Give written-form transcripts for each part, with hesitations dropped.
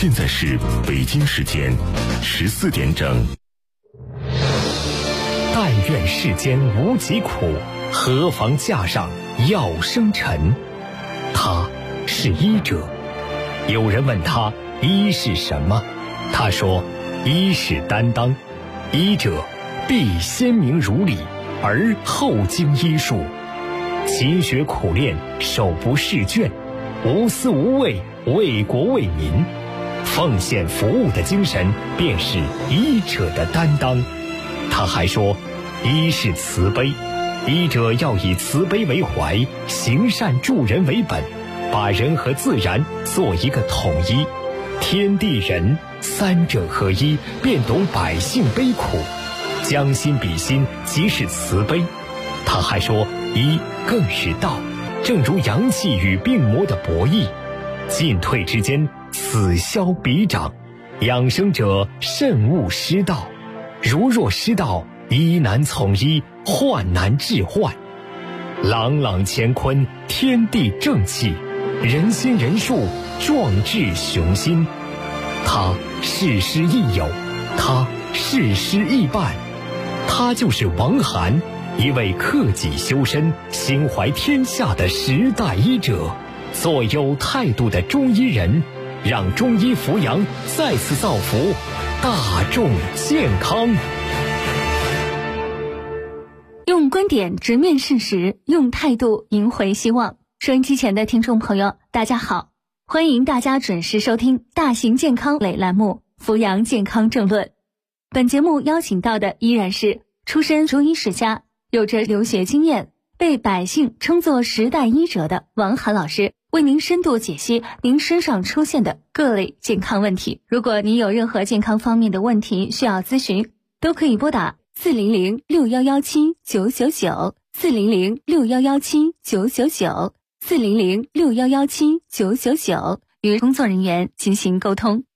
现在是北京时间14点整。 但愿世间无疾苦，何妨架上药生尘。他是医者。有人问他医是什么，他说医是担当。医者必先明如理，而后经医术，勤学苦练，手不释卷，无私无畏，为国为民，奉献服务的精神便是医者的担当。他还说医是慈悲，医者要以慈悲为怀，行善助人为本，把人和自然做一个统一，天地人三者合一，便懂百姓悲苦，将心比心，即是慈悲。他还说医更是道，正如阳气与病魔的博弈，进退之间，此消彼长，养生者慎勿失道，如若失道，医难从医，患难治患。朗朗乾坤，天地正气，人心人术，壮志雄心。他事师亦友，他事师亦伴，他就是王涵，一位克己修身、心怀天下的时代医者，做有态度的中医人，让中医扶阳再次造福大众健康。 用观点直面事实，用态度赢回希望。收音机前的听众朋友，大家好，欢迎大家准时收听大型健康类栏目《扶阳健康政论》。本节目邀请到的依然是出身中医世家，有着留学经验，被百姓称作时代医者的王涵老师，为您深度解析您身上出现的各类健康问题。如果您有任何健康方面的问题需要咨询，都可以拨打400-6117-999，400-6117-999，400-6117-999，与工作人员进行沟通。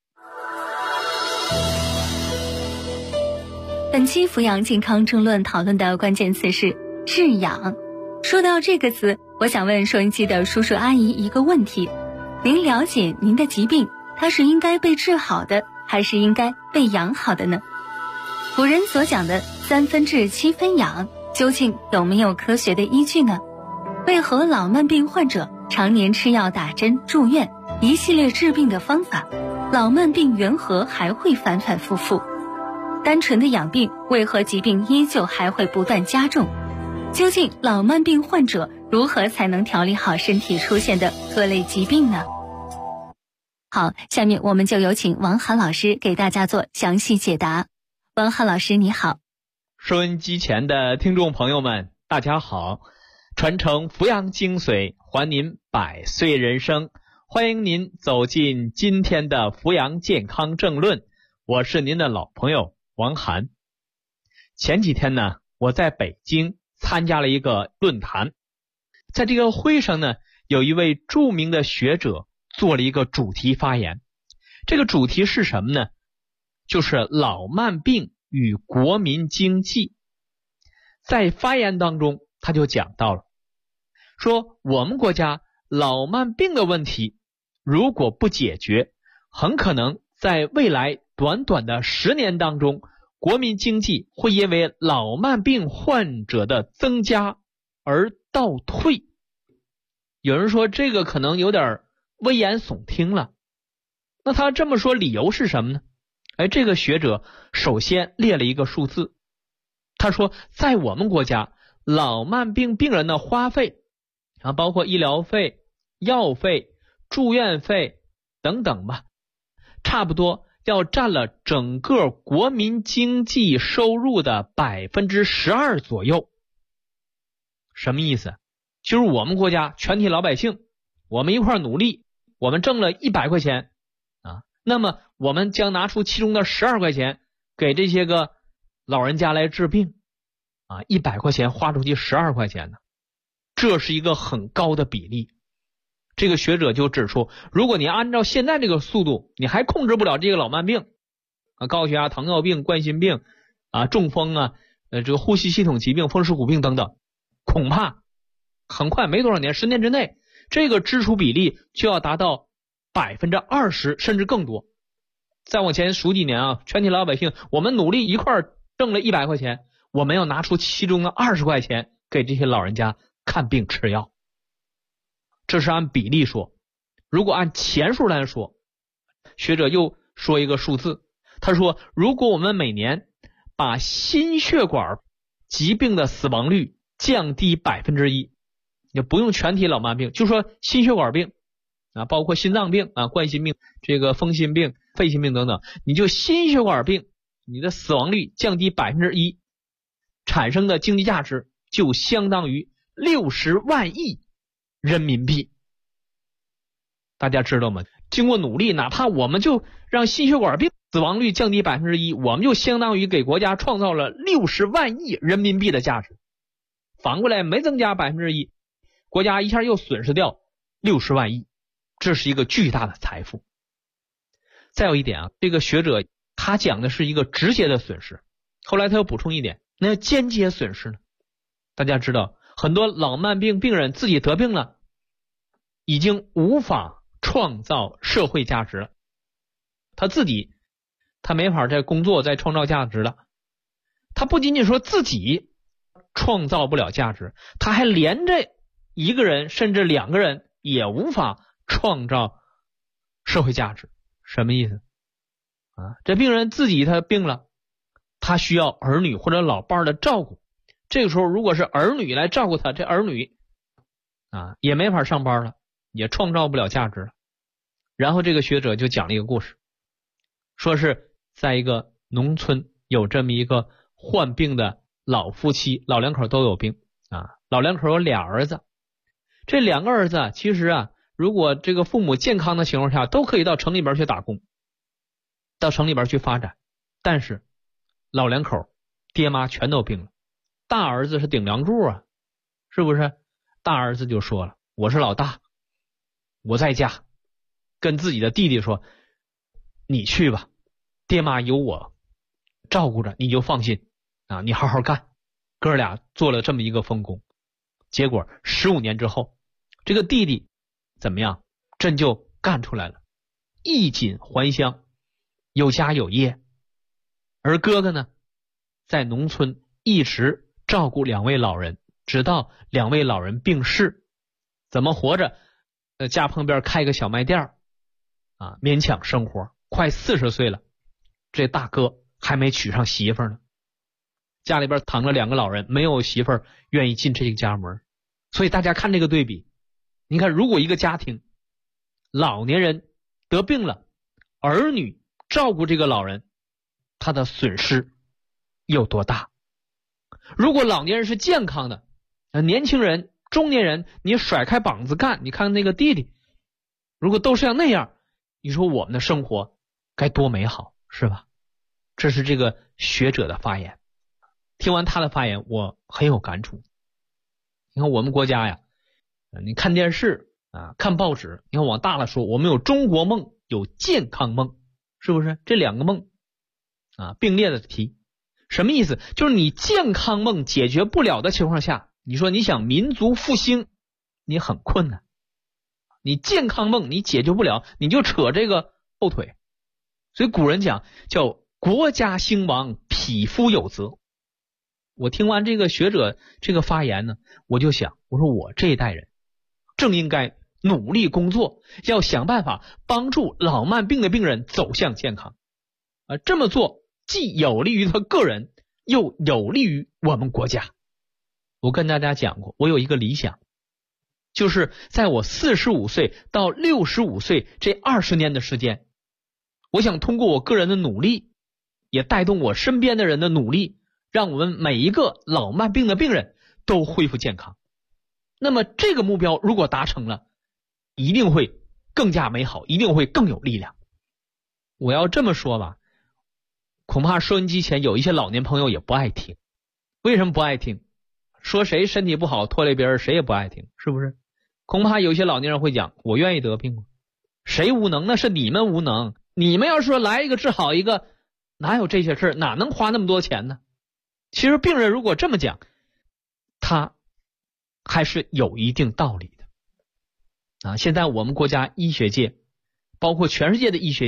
本期扶阳健康政论讨论的关键词是治养。说到这个词，我想问收音机的叔叔阿姨一个问题：您了解您的疾病，它是应该被治好的，还是应该被养好的呢？古人所讲的3分治7分养，究竟有没有科学的依据呢？为何老慢病患者常年吃药打针住院，一系列治病的方法，老慢病缘何还会反反复复？单纯的养病，为何疾病依旧还会不断加重？究竟老慢病患者如何才能调理好身体出现的各类疾病呢？好，下面我们就有请王涵老师给大家做详细解答。王涵老师你好。 收音机前的听众朋友们大家好，传承扶阳精髓，还您百岁人生，欢迎您走进今天的扶阳健康政论，我是您的老朋友王涵。前几天呢，我在北京参加了一个论坛，在这个会上呢，有一位著名的学者做了一个主题发言。这个主题是什么呢？就是老慢病与国民经济。在发言当中，他就讲到了，说我们国家老慢病的问题如果不解决，很可能在未来短短的10年当中，国民经济会因为老慢病患者的增加而倒退。有人说这个可能有点危言耸听了，那他这么说理由是什么呢？这个学者首先列了一个数字，他说在我们国家老慢病病人的花费包括医疗费、药费、住院费等等吧，差不多要占了整个国民经济收入的 12% 左右。什么意思？就是我们国家全体老百姓，我们一块努力，我们挣了100块钱那么我们将拿出其中的12块钱给这些个老人家来治病100块钱花出去12块钱呢，这是一个很高的比例。这个学者就指出，如果你按照现在这个速度，你还控制不了这个老慢病高血压、糖尿病、冠心病中风这个呼吸系统疾病、风湿骨病等等，恐怕很快没多少年，10年之内，这个支出比例就要达到20%甚至更多再往前数几年啊，全体老百姓我们努力一块儿挣了100块钱，我们要拿出其中的20块钱给这些老人家看病吃药。这是按比例说。如果按钱数来说，学者又说一个数字，他说如果我们每年把心血管疾病的死亡率降低1%，也不用全体老慢病，就说心血管病啊，包括心脏病啊、冠心病、这个风心病、肺心病等等，你就心血管病你的死亡率降低1%，产生的经济价值就相当于60万亿人民币。大家知道吗？经过努力，哪怕我们就让心血管病死亡率降低1%，我们就相当于给国家创造了60万亿人民币的价值。反过来没增加1%，国家一下又损失掉60万亿，这是一个巨大的财富。再有一点啊，这个学者他讲的是一个直接的损失，后来他又补充一点，那间接损失呢？大家知道很多老慢病病人自己得病了，已经无法创造社会价值了，他没法再工作再创造价值了。他不仅仅说自己创造不了价值，他还连着一个人甚至2个人也无法创造社会价值。什么意思啊？这病人自己他病了，他需要儿女或者老伴的照顾，这个时候如果是儿女来照顾他，这儿女啊也没法上班了，也创造不了价值了。然后这个学者就讲了一个故事，说是在一个农村有这么一个患病的老夫妻，老两口都有病啊，老两口有俩儿子，这2个儿子其实啊，如果这个父母健康的情况下，都可以到城里边去打工，到城里边去发展。但是老两口爹妈全都病了，大儿子是顶梁柱啊，是不是？大儿子就说了，我是老大，我在家跟自己的弟弟说，你去吧，爹妈有我照顾着，你就放心啊，你好好干。哥俩做了这么一个丰功，结果15年之后，这个弟弟怎么样？真就干出来了，衣锦还乡，有家有业。而哥哥呢，在农村一直照顾2位老人，直到2位老人病逝，怎么活着？家旁边开个小卖店啊，勉强生活。快40岁了，这大哥还没娶上媳妇呢，家里边躺着2个老人，没有媳妇愿意进这个家门。所以大家看这个对比，你看如果一个家庭老年人得病了，儿女照顾这个老人，他的损失有多大？如果老年人是健康的，年轻人中年人你甩开膀子干，你看那个弟弟如果都是像那样，你说我们的生活该多美好，是吧？这是这个学者的发言。听完他的发言，我很有感触。你看我们国家呀，你看电视啊，看报纸，你看往大了说，我们有中国梦，有健康梦，是不是？这2个梦啊并列的提。什么意思？就是你健康梦解决不了的情况下，你说你想民族复兴，你很困难。你健康梦你解决不了，你就扯这个后腿。所以古人讲叫国家兴亡，匹夫有责。我听完这个学者这个发言呢，我就想，我说我这一代人正应该努力工作，要想办法帮助老慢病的病人走向健康。这么做既有利于他个人，又有利于我们国家。我跟大家讲过，我有一个理想，就是在我45岁到65岁这20年的时间，我想通过我个人的努力，也带动我身边的人的努力，让我们每一个老慢病的病人都恢复健康。那么这个目标如果达成了，一定会更加美好，一定会更有力量。我要这么说吧，恐怕收音机前有一些老年朋友也不爱听。为什么不爱听？说谁身体不好拖累别人，谁也不爱听，是不是？恐怕有些老年人会讲，我愿意得病吗？谁无能？那是你们无能。你们要说来一个治好一个，哪有这些事？哪能花那么多钱呢？其实病人如果这么讲，他还是有一定道理的。现在我们国家医学界，包括全世界的医学界，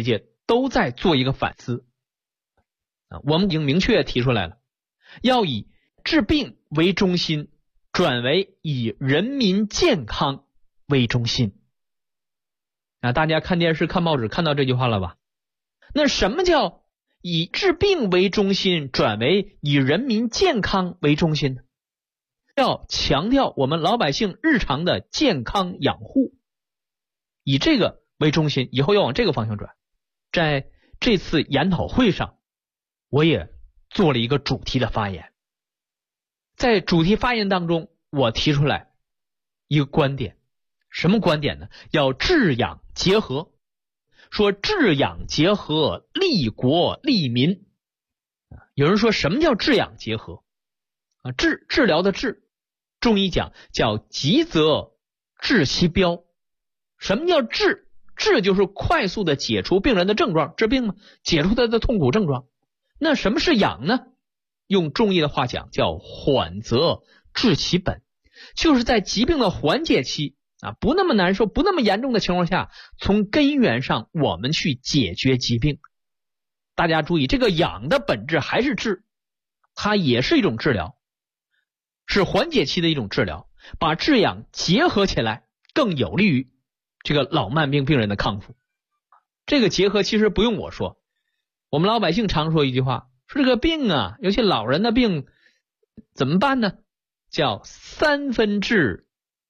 都在做一个反思。我们已经明确提出来了，要以治病为中心，转为以人民健康为中心。大家看电视看报纸看到这句话了吧？那什么叫以治病为中心，转为以人民健康为中心呢？要强调我们老百姓日常的健康养护，以这个为中心，以后要往这个方向转。在这次研讨会上，我也做了一个主题的发言。在主题发言当中，我提出来一个观点，什么观点呢？要治养结合，说治养结合，利国利民。有人说什么叫治养结合？治疗的治，中医讲叫急则治其标。什么叫治？治就是快速的解除病人的症状，治病嘛，解除他的痛苦症状。那什么是养呢？用中医的话讲叫缓则治其本，就是在疾病的缓解期不那么难受，不那么严重的情况下，从根源上我们去解决疾病。大家注意，这个养的本质还是治，它也是一种治疗，是缓解期的一种治疗，把治养结合起来，更有利于这个老慢病病人的康复。这个结合其实不用我说，我们老百姓常说一句话，说这个病尤其老人的病怎么办呢？叫3分治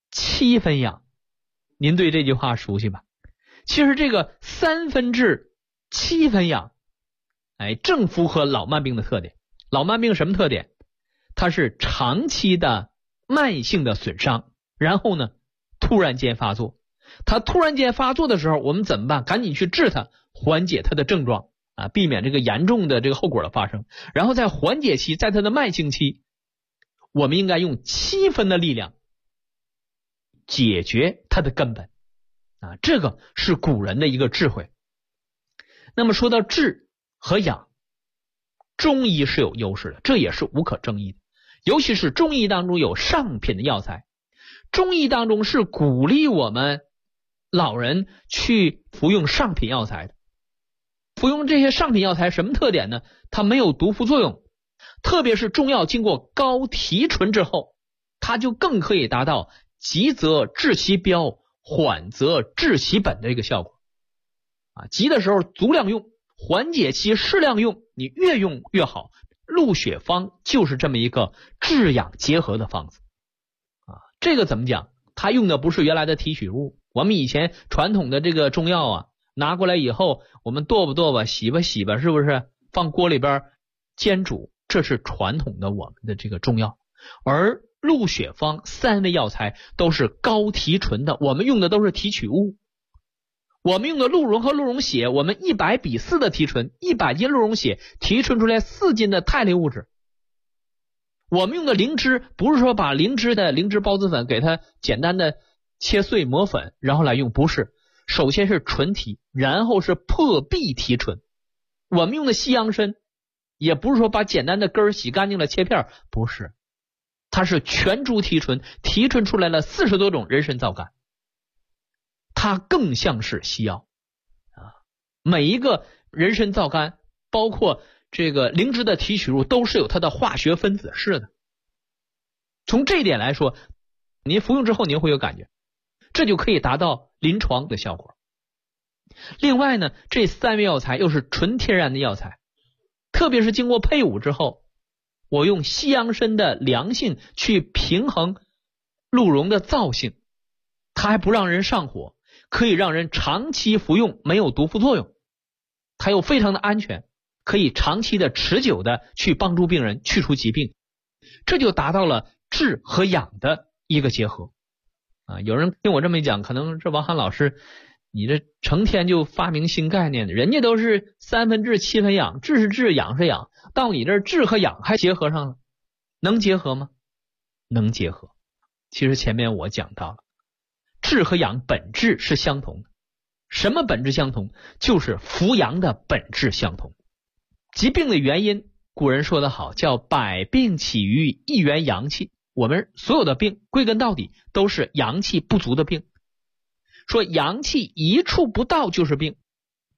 7分养。您对这句话熟悉吧？其实这个3分治7分养，正符合老慢病的特点。老慢病什么特点？它是长期的慢性的损伤，然后呢突然间发作。它突然间发作的时候，我们怎么办？赶紧去治它，缓解它的症状避免这个严重的这个后果的发生。然后在缓解期，在它的慢性期，我们应该用7分的力量解决它的根本这个是古人的一个智慧。那么说到治和养，中医是有优势的，这也是无可争议的。尤其是中医当中有上品的药材，中医当中是鼓励我们老人去服用上品药材的。服用这些上品药材什么特点呢？它没有毒副作用，特别是中药经过高提纯之后，它就更可以达到急则治其标，缓则治其本的一个效果急的时候足量用，缓解期适量用，你越用越好。鹿血方就是这么一个治养结合的方子这个怎么讲？它用的不是原来的提取物，我们以前传统的这个中药拿过来以后，我们剁吧剁吧，洗吧洗吧，是不是放锅里边煎煮？这是传统的我们的这个中药。而鹿血方3味药材都是高提纯的，我们用的都是提取物。我们用的鹿茸和鹿茸血，我们100:4的提纯，100斤鹿茸血提纯出来4斤的肽类物质。我们用的灵芝，不是说把灵芝的灵芝孢子粉给它简单的切碎磨粉然后来用，不是，首先是纯提，然后是破壁提纯。我们用的西洋参也不是说把简单的根儿洗干净了切片，不是，它是全株提纯，提纯出来了40多种人参皂苷，它更像是西药每一个人参皂苷包括这个灵芝的提取物都是有它的化学分子式的。从这一点来说，您服用之后您会有感觉，这就可以达到临床的效果。另外呢，这3味药材又是纯天然的药材，特别是经过配伍之后，我用西洋参的凉性去平衡鹿茸的燥性，它还不让人上火，可以让人长期服用，没有毒副作用，它又非常的安全，可以长期的持久的去帮助病人去除疾病，这就达到了治和养的一个结合有人听我这么一讲，可能这王涵老师你这成天就发明新概念，人家都是3分治7分养，治是治，养是养，到你这儿治和养还结合上了，能结合吗？能结合。其实前面我讲到了，治和养本质是相同的。什么本质相同？就是扶阳的本质相同。疾病的原因，古人说得好，叫百病起于一元阳气。我们所有的病归根到底都是阳气不足的病。说阳气一处不到就是病，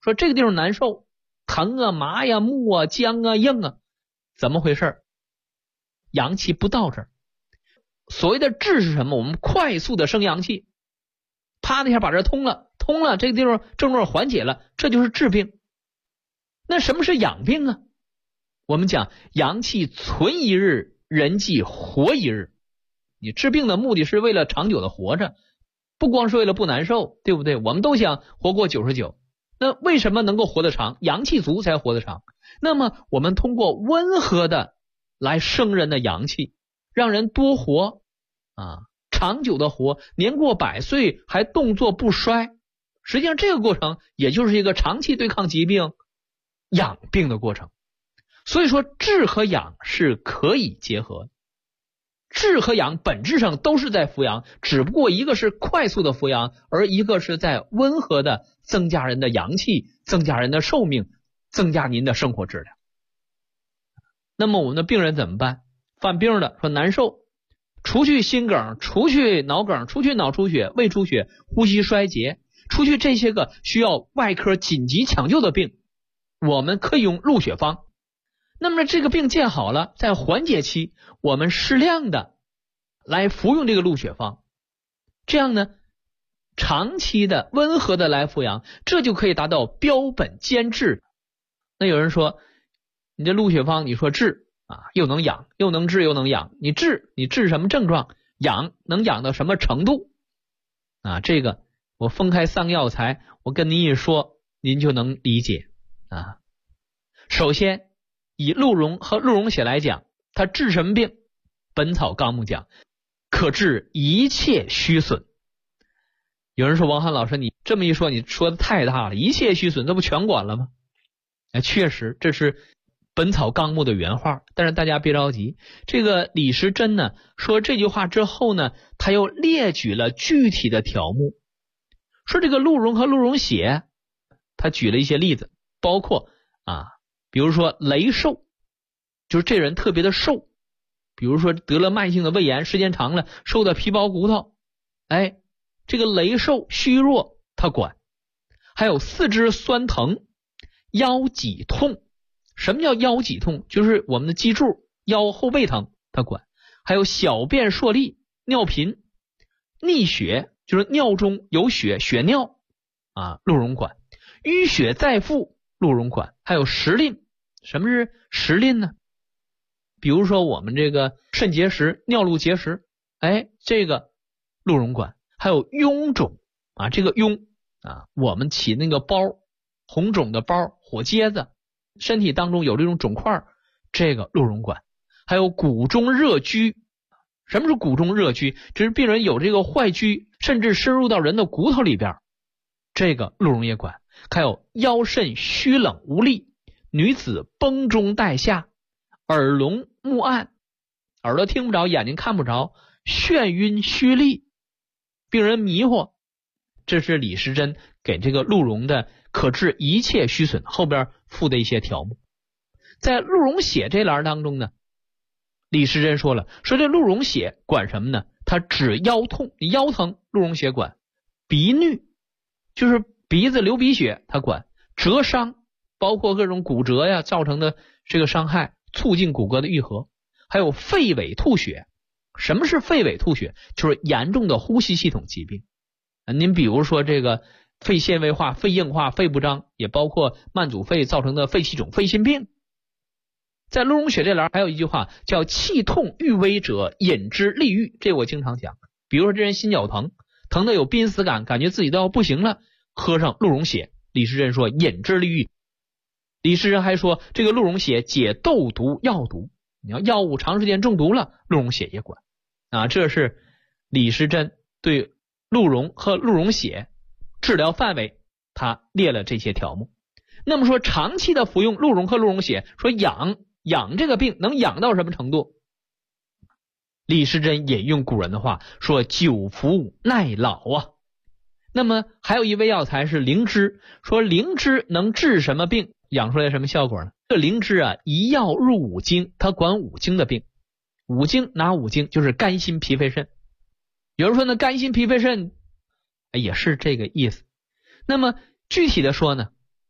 说这个地方难受，疼啊、麻呀、木啊、僵啊、硬啊，怎么回事？阳气不到这儿。所谓的治是什么？我们快速的生阳气，啪的一下把这通了，这个地方症状缓解了，这就是治病。那什么是养病啊？我们讲阳气存一日，人际活一日。你治病的目的是为了长久的活着，不光是为了不难受，对不对？我们都想活过99。那为什么能够活得长？阳气足才活得长。那么我们通过温和的来生人的阳气，让人多活长久的活，年过100岁还动作不衰。实际上这个过程也就是一个长期对抗疾病、养病的过程。所以说治和养是可以结合的。治和养本质上都是在扶阳，只不过一个是快速的扶阳，而一个是在温和的增加人的阳气，增加人的寿命，增加您的生活质量。那么我们的病人怎么办？犯病了，说难受，除去心梗，除去脑梗，除去脑出血、胃出血、呼吸衰竭，除去这些个需要外科紧急抢救的病，我们可以用鹿血方。那么这个病见好了，在缓解期我们适量的来服用这个鹿血方，这样呢长期的温和的来服阳，这就可以达到标本兼治。那有人说你这鹿血方你说治又能养又能治又能养，你治什么症状，养能养到什么程度这个我分开3个药材我跟您一说您就能理解首先以鹿茸和鹿茸血来讲，它治什么病？本草纲目讲可治一切虚损。有人说王翰老师你这么一说你说的太大了，一切虚损这不全管了吗？确实这是本草纲目的原话，但是大家别着急，这个李时珍呢说这句话之后呢，他又列举了具体的条目，说这个鹿茸和鹿茸血，他举了一些例子，包括比如说羸瘦，就是这人特别的瘦，比如说得了慢性的胃炎，时间长了瘦的皮包骨头，这个羸瘦虚弱他管。还有四肢酸疼、腰脊痛，什么叫腰脊痛？就是我们的脊柱、腰后背疼他管。还有小便数利、尿频、溺血，就是尿中有血，血尿鹿茸管。淤血再腹，鹿茸管。还有时令，什么是时令呢？比如说我们这个肾结石、尿路结石，这个鹿茸管。还有臃肿这个臃我们起那个包，红肿的包、火疖子，身体当中有这种肿块，这个鹿茸管。还有骨中热拘，什么是骨中热拘？就是病人有这个坏疽，甚至深入到人的骨头里边，这个鹿茸也管。还有腰肾虚冷无力，女子崩中带下，耳聋目暗，耳朵听不着，眼睛看不着，眩晕虚力，病人迷惑。这是李时珍给这个鹿茸的可治一切虚损后边附的一些条目。在鹿茸血这栏当中呢，李时珍说了，说这鹿茸血管什么呢？它治腰痛，腰疼鹿茸血管。鼻衄，就是鼻子流鼻血它管。折伤，包括各种骨折呀造成的这个伤害，促进骨骼的愈合。还有肺痿吐血。什么是肺痿吐血？就是严重的呼吸系统疾病。您比如说这个肺纤维化、肺硬化、肺不张，也包括慢阻肺造成的肺气肿、肺心病。在鹿茸血这栏还有一句话叫气痛欲危者饮之利愈，这我经常讲。比如说这人心绞疼，疼的有濒死感，感觉自己都要不行了，喝上鹿茸血，李时珍说饮之利愈。李时珍还说这个鹿茸血解痘毒药毒，你要药物长时间中毒了，鹿茸血也管这是李时珍对鹿茸和鹿茸血治疗范围他列了这些条目。那么说长期的服用鹿茸和鹿茸血，说养这个病能养到什么程度？李时珍引用古人的话说久服耐老那么还有一味药材是灵芝，说灵芝能治什么病，养出来什么效果呢？这灵芝一药入5经，它管5经的病。5经哪5经？就是肝心脾肺肾。有人说呢肝心脾肺肾也是这个意思。那么具体的说呢，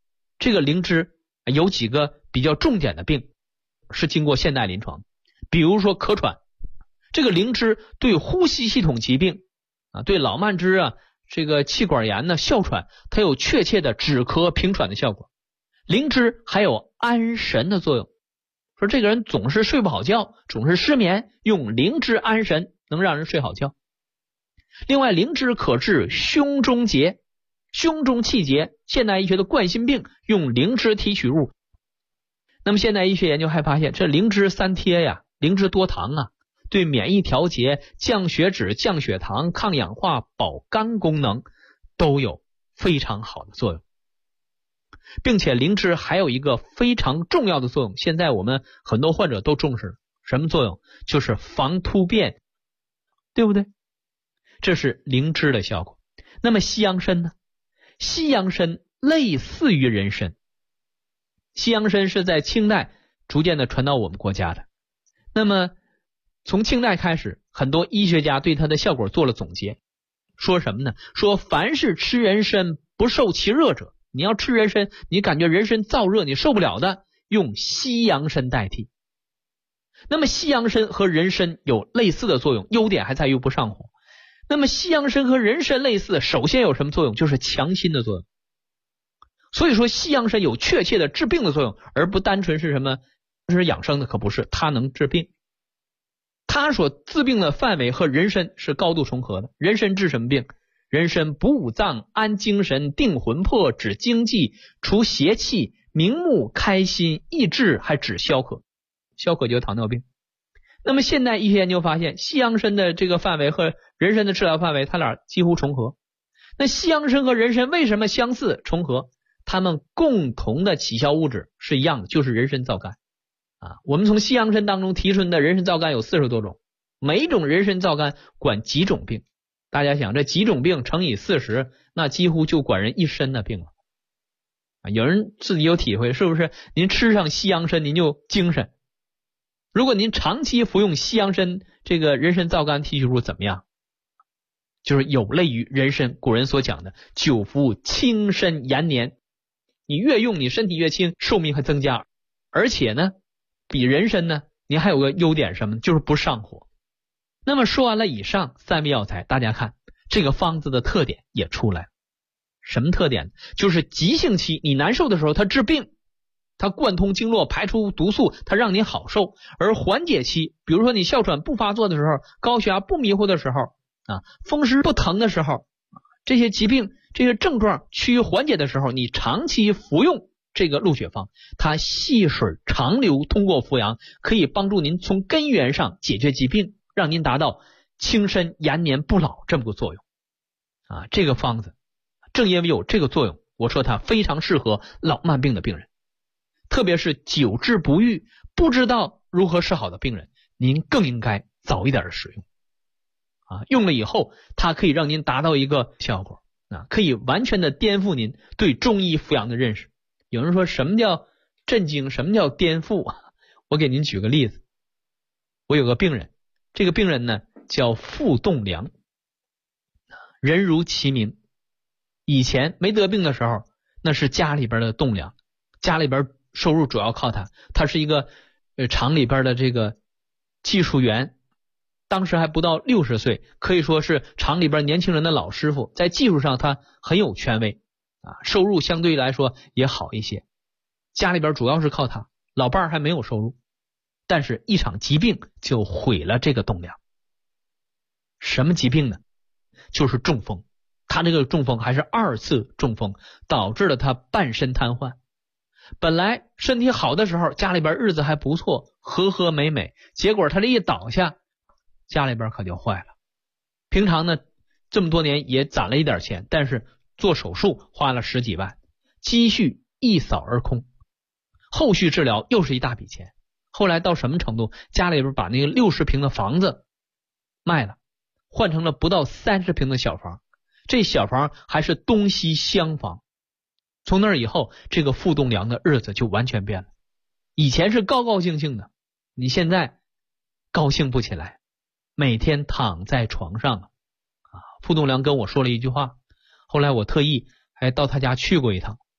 这个灵芝有几个比较重点的病是经过现代临床，比如说咳喘，这个灵芝对呼吸系统疾病对老慢支这个气管炎哮喘，它有确切的止咳平喘的效果。灵芝还有安神的作用，说这个人总是睡不好觉，总是失眠，用灵芝安神能让人睡好觉。另外，灵芝可治胸中结、胸中气结，现代医学的冠心病用灵芝提取物。那么现代医学研究还发现，这灵芝三贴灵芝多糖对免疫调节、降血脂、降血糖、抗氧化、保肝功能都有非常好的作用。并且灵芝还有一个非常重要的作用，现在我们很多患者都重视，什么作用？就是防突变，对不对？这是灵芝的效果。那么西洋参呢？西洋参类似于人参，西洋参是在清代逐渐的传到我们国家的。那么从清代开始，很多医学家对它的效果做了总结，说什么呢？说凡是吃人参不受其热者，你要吃人参，你感觉人参燥热你受不了的，用西洋参代替。那么西洋参和人参有类似的作用，优点还在于不上火。那么西洋参和人参类似，首先有什么作用？就是强心的作用。所以说西洋参有确切的治病的作用，而不单纯是什么是养生的，可不是，它能治病。它所治病的范围和人参是高度重合的。人参治什么病？人参补五脏、安精神、定魂魄、止惊悸、除邪气、明目、开心、益智，还止消渴。消渴就是糖尿病。那么现代医学研究发现，西洋参的这个范围和人参的治疗范围，它俩几乎重合。那西洋参和人参为什么相似重合？它们共同的起效物质是一样的，就是人参皂苷我们从西洋参当中提纯的人参皂苷有40多种，每一种人参皂苷管几种病。大家想，这几种病乘以40，那几乎就管人一身的病了有人自己有体会，是不是？您吃上西洋参您就精神。如果您长期服用西洋参这个人参皂苷提取物怎么样？就是有类于人参古人所讲的久服轻身延年，你越用你身体越轻，寿命还增加。而且呢，比人参呢，你还有个优点什么？就是不上火。那么说完了以上3味药材，大家看这个方子的特点也出来了。什么特点？就是急性期你难受的时候它治病，它贯通经络排出毒素，它让你好受。而缓解期，比如说你哮喘不发作的时候，高血压不迷糊的时候风湿不疼的时候，这些疾病这些症状趋于缓解的时候，你长期服用这个鹿血方，它细水长流，通过服阳可以帮助您从根源上解决疾病，让您达到轻身延年不老这么个作用这个方子正因为有这个作用，我说它非常适合老慢病的病人，特别是久治不愈不知道如何是好的病人，您更应该早一点的使用用了以后它可以让您达到一个效果可以完全的颠覆您对中医服阳的认识。有人说什么叫震惊，什么叫颠覆我给您举个例子。我有个病人，这个病人呢叫傅栋梁，人如其名。以前没得病的时候，那是家里边的栋梁，家里边收入主要靠他，他是一个厂里边的这个技术员，当时还不到60岁，可以说是厂里边年轻人的老师傅，在技术上他很有权威收入相对来说也好一些。家里边主要是靠他，老伴儿还没有收入，但是一场疾病就毁了这个栋梁。什么疾病呢？就是中风。他这个中风还是2次中风，导致了他半身瘫痪。本来身体好的时候，家里边日子还不错，和和美美，结果他这一倒下，家里边可就坏了。平常呢这么多年也攒了一点钱，但是做手术花了10几万，积蓄一扫而空，后续治疗又是一大笔钱。后来到什么程度？家里边把那个60平的房子卖了，换成了不到30平的小房，这小房还是东西厢房。从那以后，这个傅栋梁的日子就完全变了。以前是高高兴兴的，你现在高兴不起来，每天躺在床上傅栋梁跟我说了一句话，后来我特意还到他家去过一趟。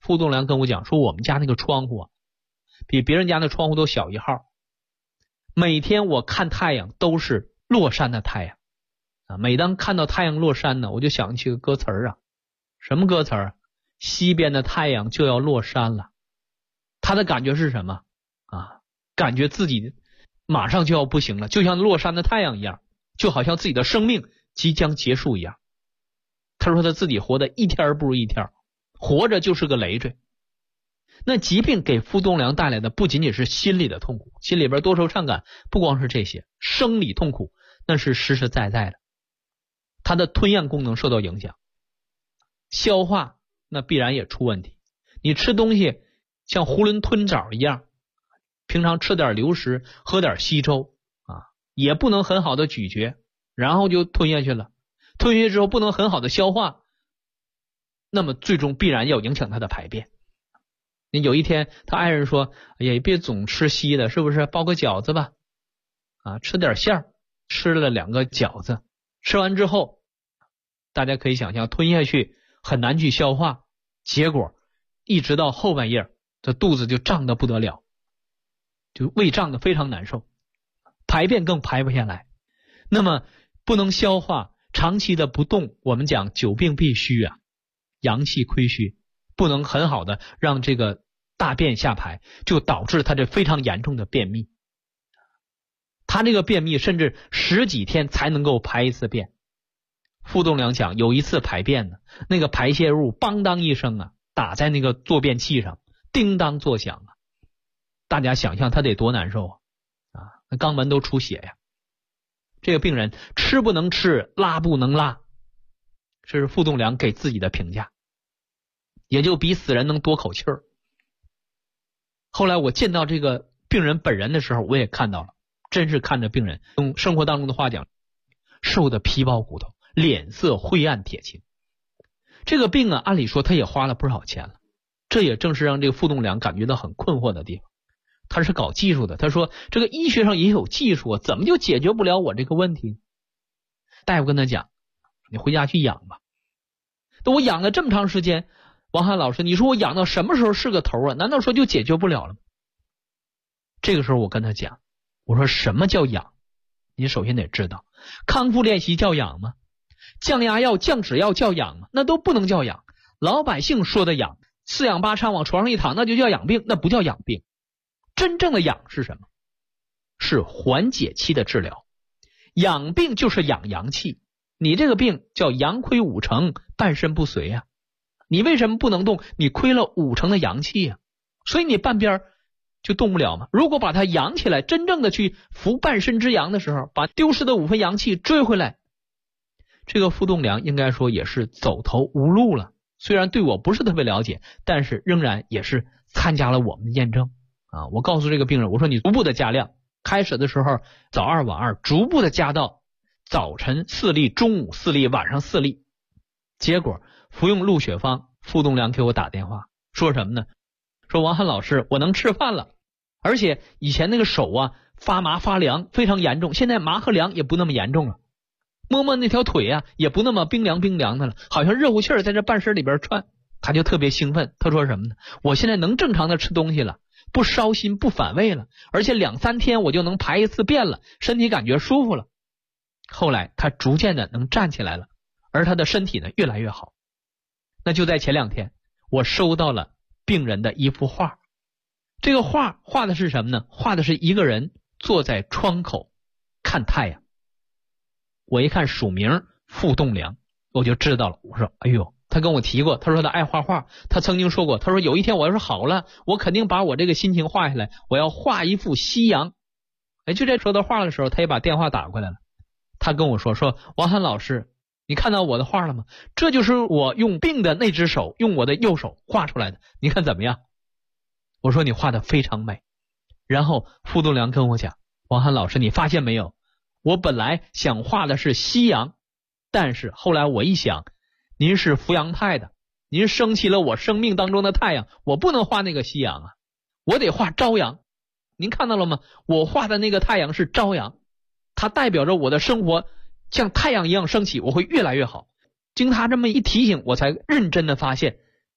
傅栋梁跟我讲说，我们家那个窗户啊，比别人家的窗户都小一号，每天我看太阳都是落山的太阳啊。每当看到太阳落山呢，我就想起个歌词啊，什么歌词啊？西边的太阳就要落山了。他的感觉是什么啊？感觉自己马上就要不行了，就像落山的太阳一样，就好像自己的生命即将结束一样。他说他自己活得一天不如一天，活着就是个累赘。那疾病给傅栋梁带来的不仅仅是心理的痛苦，心里边多愁善感，不光是这些，生理痛苦那是实实在在的。他的吞咽功能受到影响，消化那必然也出问题。你吃东西像囫囵吞枣一样，平常吃点流食，喝点稀粥啊，也不能很好的咀嚼，然后就吞下去了。吞下去之后不能很好的消化，那么最终必然要影响他的排便。有一天他爱人说，哎呀，别总吃稀的，是不是包个饺子吧啊，吃点馅儿。吃了2个饺子，吃完之后大家可以想象吞下去很难去消化，结果一直到后半夜这肚子就胀得不得了，就胃胀得非常难受，排便更排不下来。那么不能消化，长期的不动，我们讲久病必虚啊，阳气亏虚，不能很好的让这个大便下排，就导致他这非常严重的便秘。他这个便秘甚至10几天才能够排一次便。傅栋梁讲有一次排便呢，那个排泄物邦当一声啊，打在那个坐便器上，叮当作响啊。大家想象他得多难受啊！那肛门都出血呀。这个病人吃不能吃，拉不能拉，这是傅栋梁给自己的评价，也就比死人能多口气儿。后来我见到这个病人本人的时候，我也看到了，真是看着病人用生活当中的话讲，瘦的皮包骨头，脸色灰暗铁青。这个病啊，按理说他也花了不少钱了，这也正是让这个傅栋梁感觉到很困惑的地方。他是搞技术的，他说这个医学上也有技术，怎么就解决不了我这个问题？大夫跟他讲，你回家去养吧。那我养了这么长时间，王翰老师，你说我养到什么时候是个头啊？难道说就解决不了了吗？这个时候我跟他讲，我说什么叫养？你首先得知道，康复练习叫养吗？降压药、降脂药叫养吗？那都不能叫养。老百姓说的养，4仰8叉往床上一躺，那就叫养病，那不叫养病。真正的养是什么？是缓解期的治疗。养病就是养阳气，你这个病叫阳亏5成，半身不遂啊。你为什么不能动？你亏了5成的阳气啊，所以你半边就动不了嘛。如果把它养起来，真正的去扶半身之阳的时候，把丢失的5分阳气追回来，这个傅栋梁应该说也是走投无路了。虽然对我不是特别了解，但是仍然也是参加了我们的验证啊。我告诉这个病人，我说你逐步的加量，开始的时候早2晚2，逐步的加到早晨4粒，中午4粒，晚上4粒。结果服用鹿血方，傅栋梁给我打电话说什么呢？说王翰老师，我能吃饭了，而且以前那个手啊发麻发凉非常严重，现在麻和凉也不那么严重了，摸摸那条腿啊也不那么冰凉冰凉的了，好像热乎气儿在这半身里边窜。他就特别兴奋，他说什么呢？我现在能正常的吃东西了，不烧心不反胃了，而且2、3天我就能排一次便了，身体感觉舒服了。后来他逐渐的能站起来了，而他的身体呢越来越好。那就在前2天，我收到了病人的一幅画。这个画画的是什么呢？画的是一个人坐在窗口看太阳。我一看署名傅栋梁，我就知道了。我说哎呦，他跟我提过，他说他爱画画，他曾经说过，他说有一天我要是好了，我肯定把我这个心情画下来，我要画一幅夕阳。就在说到画的时候，他也把电话打过来了。他跟我说王翰老师，你看到我的画了吗？这就是我用病的那只手，用我的右手画出来的，你看怎么样？我说你画的非常美。然后傅栋梁跟我讲，王翰老师，你发现没有，我本来想画的是夕阳，但是后来我一想，您是扶阳派的，您升起了我生命当中的太阳，我不能画那个夕阳啊，我得画朝阳。您看到了吗？我画的那个太阳是朝阳，它代表着我的生活像太阳一样升起，我会越来越好。经他这么一提醒，我才认真的发现，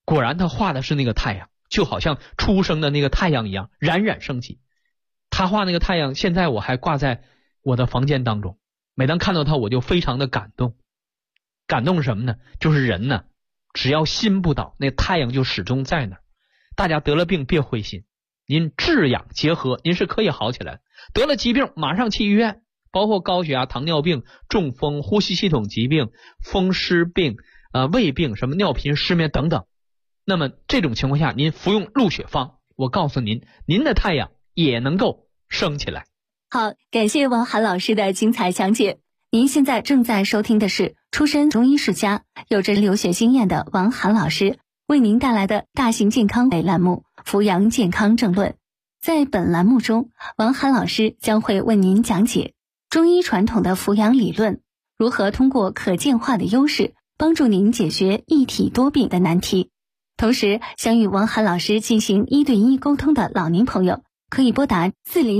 果然他画的是那个太阳，就好像出生的那个太阳一样，冉冉升起。他画那个太阳，现在我还挂在我的房间当中，每当看到他我就非常的感动。感动什么呢？就是人呢，只要心不倒，那太阳就始终在那儿。大家得了病别灰心，您治养结合，您是可以好起来的。得了疾病马上去医院，包括高血压、糖尿病、中风、呼吸系统疾病、风湿病、胃病、什么尿频、失眠等等。那么这种情况下，您服用鹿血方，我告诉您，您的太阳也能够升起来。 好，感谢王涵老师的精彩讲解。您现在正在收听的是出身中医世家、有着留学经验的王涵老师为您带来的大型健康类栏目《扶阳健康正论》。在本栏目中，王涵老师将会为您讲解中医传统的扶阳理论，如何通过可见化的优势帮助您解决一体多病的难题。同时，想与王涵老师进行1对1沟通的老年朋友，可以拨打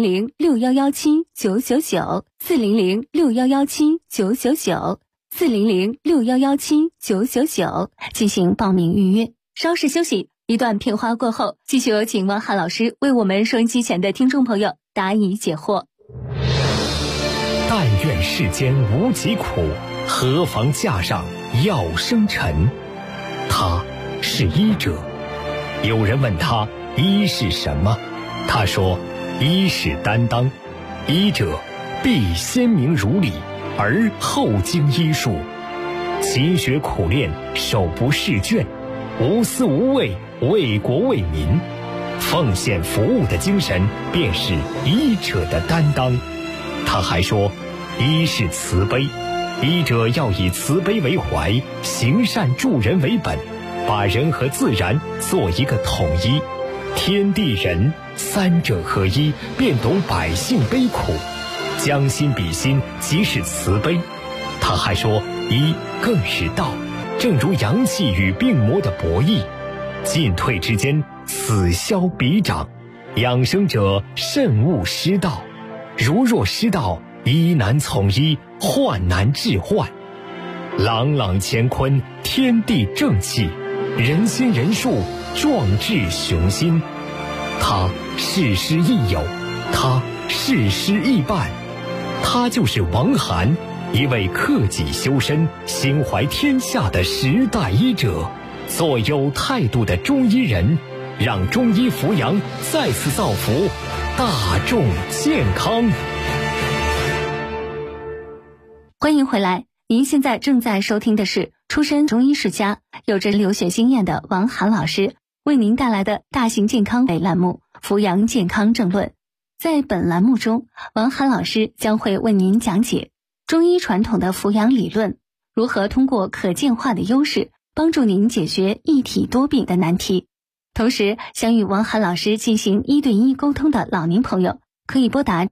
400-6117-999，400-6117-999，400-6117-999进行报名预约。稍事休息，一段片花过后，继续有请王涵老师为我们收音机前的听众朋友答疑解惑。 但愿世间无疾苦，何妨架上药生尘。他是医者。有人问他医是什么，他说医是担当，医者必先明如理，而后经医术，勤学苦练，手不释卷，无私无畏，为国为民，奉献服务的精神便是医者的担当。他还说医是慈悲，医者要以慈悲为怀，行善助人为本，把人和自然做一个统一，天地人三者合一，便懂百姓悲苦，将心比心，即是慈悲。他还说医更是道，正如阳气与病魔的博弈，进退之间，此消彼长，养生者慎勿失道，如若失道，医难从医，患难治患。朗朗乾坤，天地正气，人心人术，壮志雄心。他事师亦友，他事师亦伴，他就是王涵，一位克己修身、心怀天下的时代医者，做有态度的中医人，让中医扶阳再次造福大众健康。 欢迎回来，您现在正在收听的是出身中医世家、有着留学经验的王涵老师为您带来的大型健康类栏目《扶阳健康正论》。在本栏目中，王涵老师将会为您讲解中医传统的扶阳理论，如何通过可见化的优势帮助您解决一体多病的难题。同时，想与王涵老师进行1对1沟通的老年朋友，可以拨打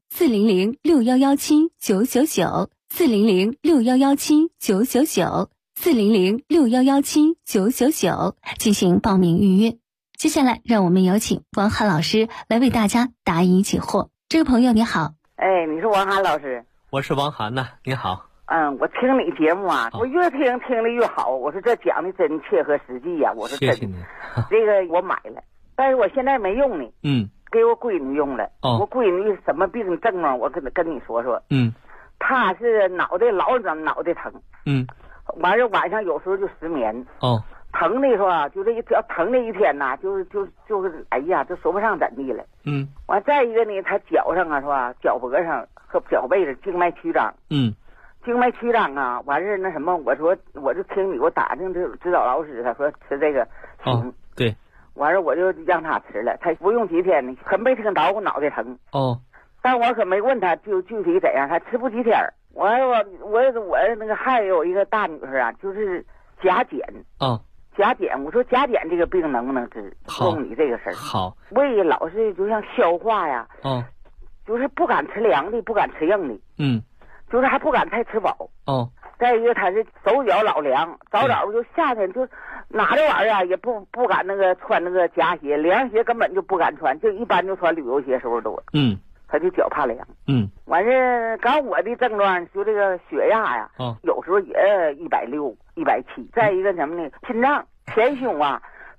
400-6117-999，400-6117-999，400-6117-999进行报名预约。接下来，让我们有请王涵老师来为大家答疑解惑。这个朋友你好。 哎，你是王涵老师？ 我是王涵呐，你好。 我听你节目啊，我越听得越好。我说这讲的真切合实际呀，我说真。 谢谢你。 这个我买了，但是我现在没用呢。给我闺女用了。我闺女什么病症状，我跟你说说。她是脑袋老脑袋疼。完了晚上有时候就失眠。疼的时候啊，就这只要疼的一天呐，就是哎呀，就说不上怎地了。完再一个呢，她脚上啊是吧，脚脖上和脚背上静脉曲张。静脉曲张啊，完事那什么，我说我就听你给我打听这指导老师，他说吃这个行。 对。 完事我就让他吃了，他不用几天呢，可没听着我脑袋疼。但我可没问他就具体怎样，他吃不几天。我那个还有一个大女儿啊，就是甲减。甲减，我说甲减这个病能不能治？问你这个事儿。好。胃老是就像消化呀。就是不敢吃凉的，不敢吃硬的。就是还不敢太吃饱。再一个他是手脚老凉，早就夏天就哪这玩意儿啊也不敢那个穿那个夹鞋，凉鞋根本就不敢穿，就一般就穿旅游鞋时候多。他就脚怕凉。完事刚我的症状就这个血压呀，有时候也160、170。再一个什么呢？心脏前胸啊，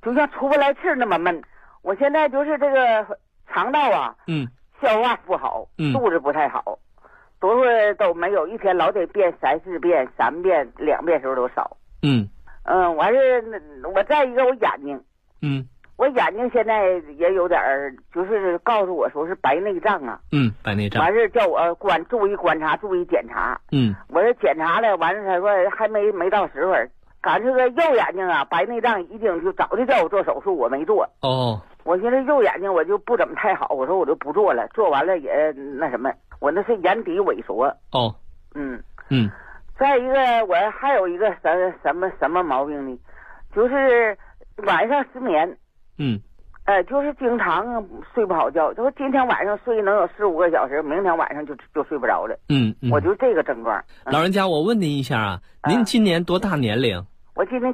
就像出不来气那么闷。我现在就是这个肠道啊，消化不好，肚子不太好，多会都没有，一天老得便3、4遍、3遍、2遍时候都少。完事我再一个我眼睛，我眼睛现在也有点就是告诉我说是白内障啊。 白内障。 完事叫我注意观察，注意检查。我这检查了，完事他说还没到时候。赶这个右眼睛啊，白内障已经就早就叫我做手术，我没做。我寻思右眼睛我就不怎么太好，我说我就不做了，做完了也那什么，我那是眼底萎缩。再一个我还有一个什么毛病呢？就是晚上失眠。就是经常睡不好觉，就说今天晚上睡能有4、5个小时，明天晚上就睡不着了。我就这个症状。 老人家，我问您一下啊，您今年多大年龄？ 我今年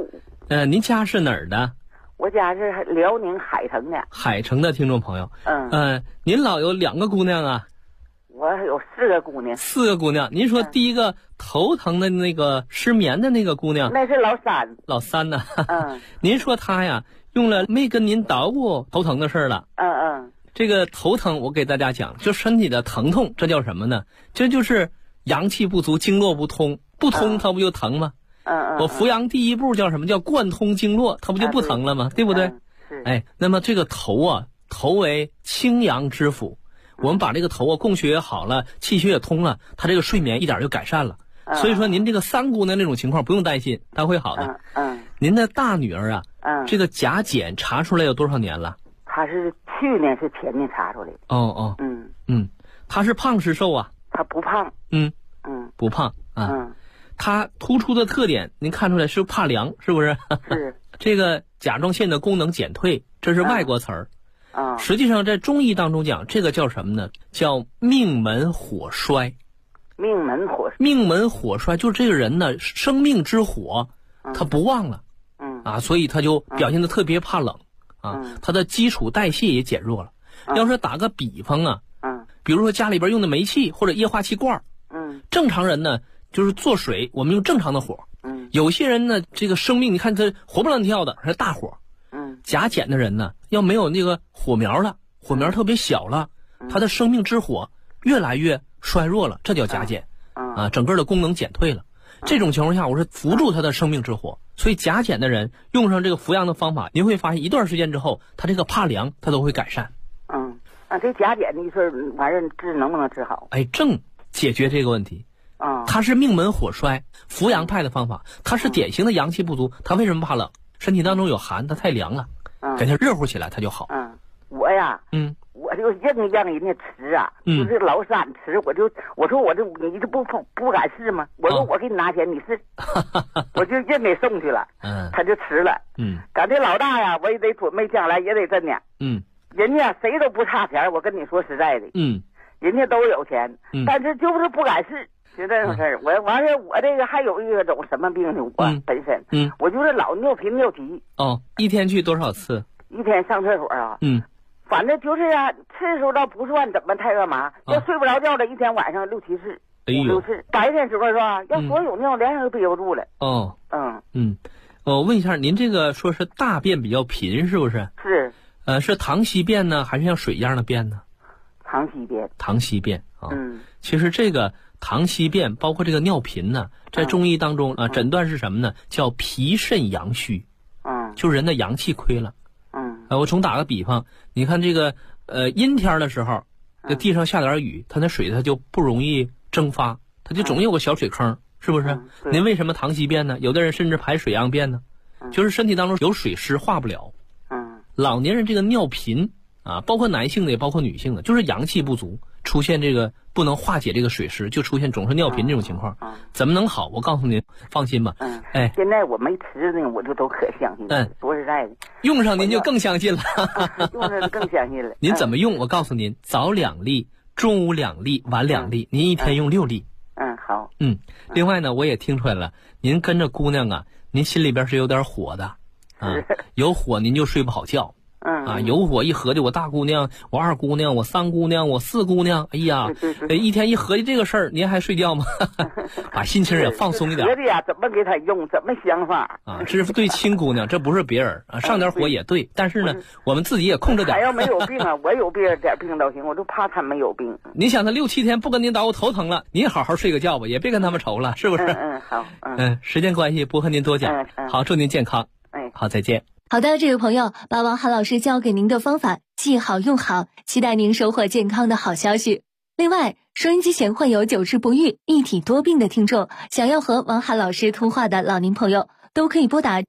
75。 您家是哪儿的？ 我家是辽宁海城的。 海城的听众朋友。您老有2个姑娘啊？ 我有4个姑娘。 4个姑娘，您说第一个头疼的那个失眠的那个姑娘， 那是老三。 老三呢？您说她呀用了没跟您捣鼓头疼的事了？这个头疼我给大家讲，就身体的疼痛，这叫什么呢？这就是阳气不足，经络不通，不通它不就疼吗？我扶阳第一步叫什么？叫贯通经络，它不就不疼了吗？对不对？那么这个头啊，头为清阳之府，我们把这个头啊供血也好了，气血也通了，他这个睡眠一点就改善了。所以说您这个3姑娘那种情况不用担心，她会好的。您的大女儿啊，这个甲减查出来有多少年了？ 她是去年是前年查出来的。 她是胖是瘦啊？ 她不胖。 不胖啊。她突出的特点您看出来是怕凉，是不是？ 是。 这个甲状腺的功能减退，这是外国词儿。实际上在中医当中讲，这个叫什么呢？叫命门火衰。 命门火衰就是这个人呢，生命之火他不旺了。所以他就表现的特别怕冷他的基础代谢也减弱了。要是打个比方啊，比如说家里边用的煤气或者液化气罐，正常人呢就是做水，我们用正常的火。有些人呢，这个生命你看他活蹦乱跳的，是大火。甲减的人呢，要没有那个火苗了，火苗特别小了，他的生命之火越来越衰弱了，这叫甲减整个的功能减退了。这种情况下，我是扶住他的生命之火。所以甲减的人用上这个扶阳的方法，您会发现一段时间之后，他这个怕凉他都会改善。 这甲减的事玩意儿能不能治好？ 正解决这个问题。他是命门火衰，扶阳派的方法，他是典型的阳气不足，他为什么怕冷？身体当中有寒，他太凉了，给他热乎起来他就好。 我呀，我就硬让人家吃啊，就是老三吃，我说你这不敢试吗？我说我给你拿钱，你试，我就硬给送去了，他就吃了。赶这老大呀，我也得准备将来也得挣点。人家谁都不差钱，我跟你说实在的，人家都有钱，但是就是不敢试。就这种事儿，我完事我这个还有一种什么病呢？我本身，我就是老尿频尿急。 一天去多少次？ 一天上厕所啊。反正就是啊，次数倒不算怎么太干嘛，要睡不着觉的，一天晚上6、7次，5、6次。白天时候是吧？要所有尿连上就憋不住了。 我问一下，您这个说是大便比较频，是不是？ 是。 是溏稀便呢，还是像水一样的便呢？ 溏稀便。 溏稀便啊。其实这个溏稀便，包括这个尿频呢，在中医当中诊断是什么呢？叫脾肾阳虚。就是人的阳气亏了。我总打个比方，你看这个阴天的时候，这地上下点雨，它那水它就不容易蒸发，它就总有个小水坑，是不是？您为什么溏稀便呢？有的人甚至排水样便呢，就是身体当中有水湿化不了。老年人这个尿频包括男性的也包括女性的，就是阳气不足，出现这个不能化解这个水湿，就出现总是尿频这种情况。怎么能好？我告诉您，放心吧。 现在我没吃呢，我就都可相信了。说实在的， 用上您就更相信了。 用上就更相信了。 您怎么用？我告诉您，早2粒，中午2粒，晚2粒，您一天用6粒。 好。 另外呢，我也听出来了，您跟着姑娘啊，您心里边是有点火的。有火您就睡不好觉。 有我一合计，我大姑娘，我二姑娘，我三姑娘，我四姑娘，哎呀，一天一合计这个事儿，您还睡觉吗？把心情也放松一点。 合计呀，怎么给他用，怎么想法这是对亲姑娘，这不是别人上点火也对，但是呢，我们自己也控制点。 他要没有病我有点病都行，我就怕他没有病。 你想他6、7天不跟您捣鼓头疼了，您好好睡个觉吧，也别跟他们愁了，是不是？ 好。 时间关系不和您多讲。好，祝您健康。好，再见。 好的，这位朋友，把王涵老师教给您的方法记好用好，期待您收获健康的好消息。另外，收音机前患有久治不愈、一体多病的听众，想要和王涵老师通话的老年朋友，都可以拨打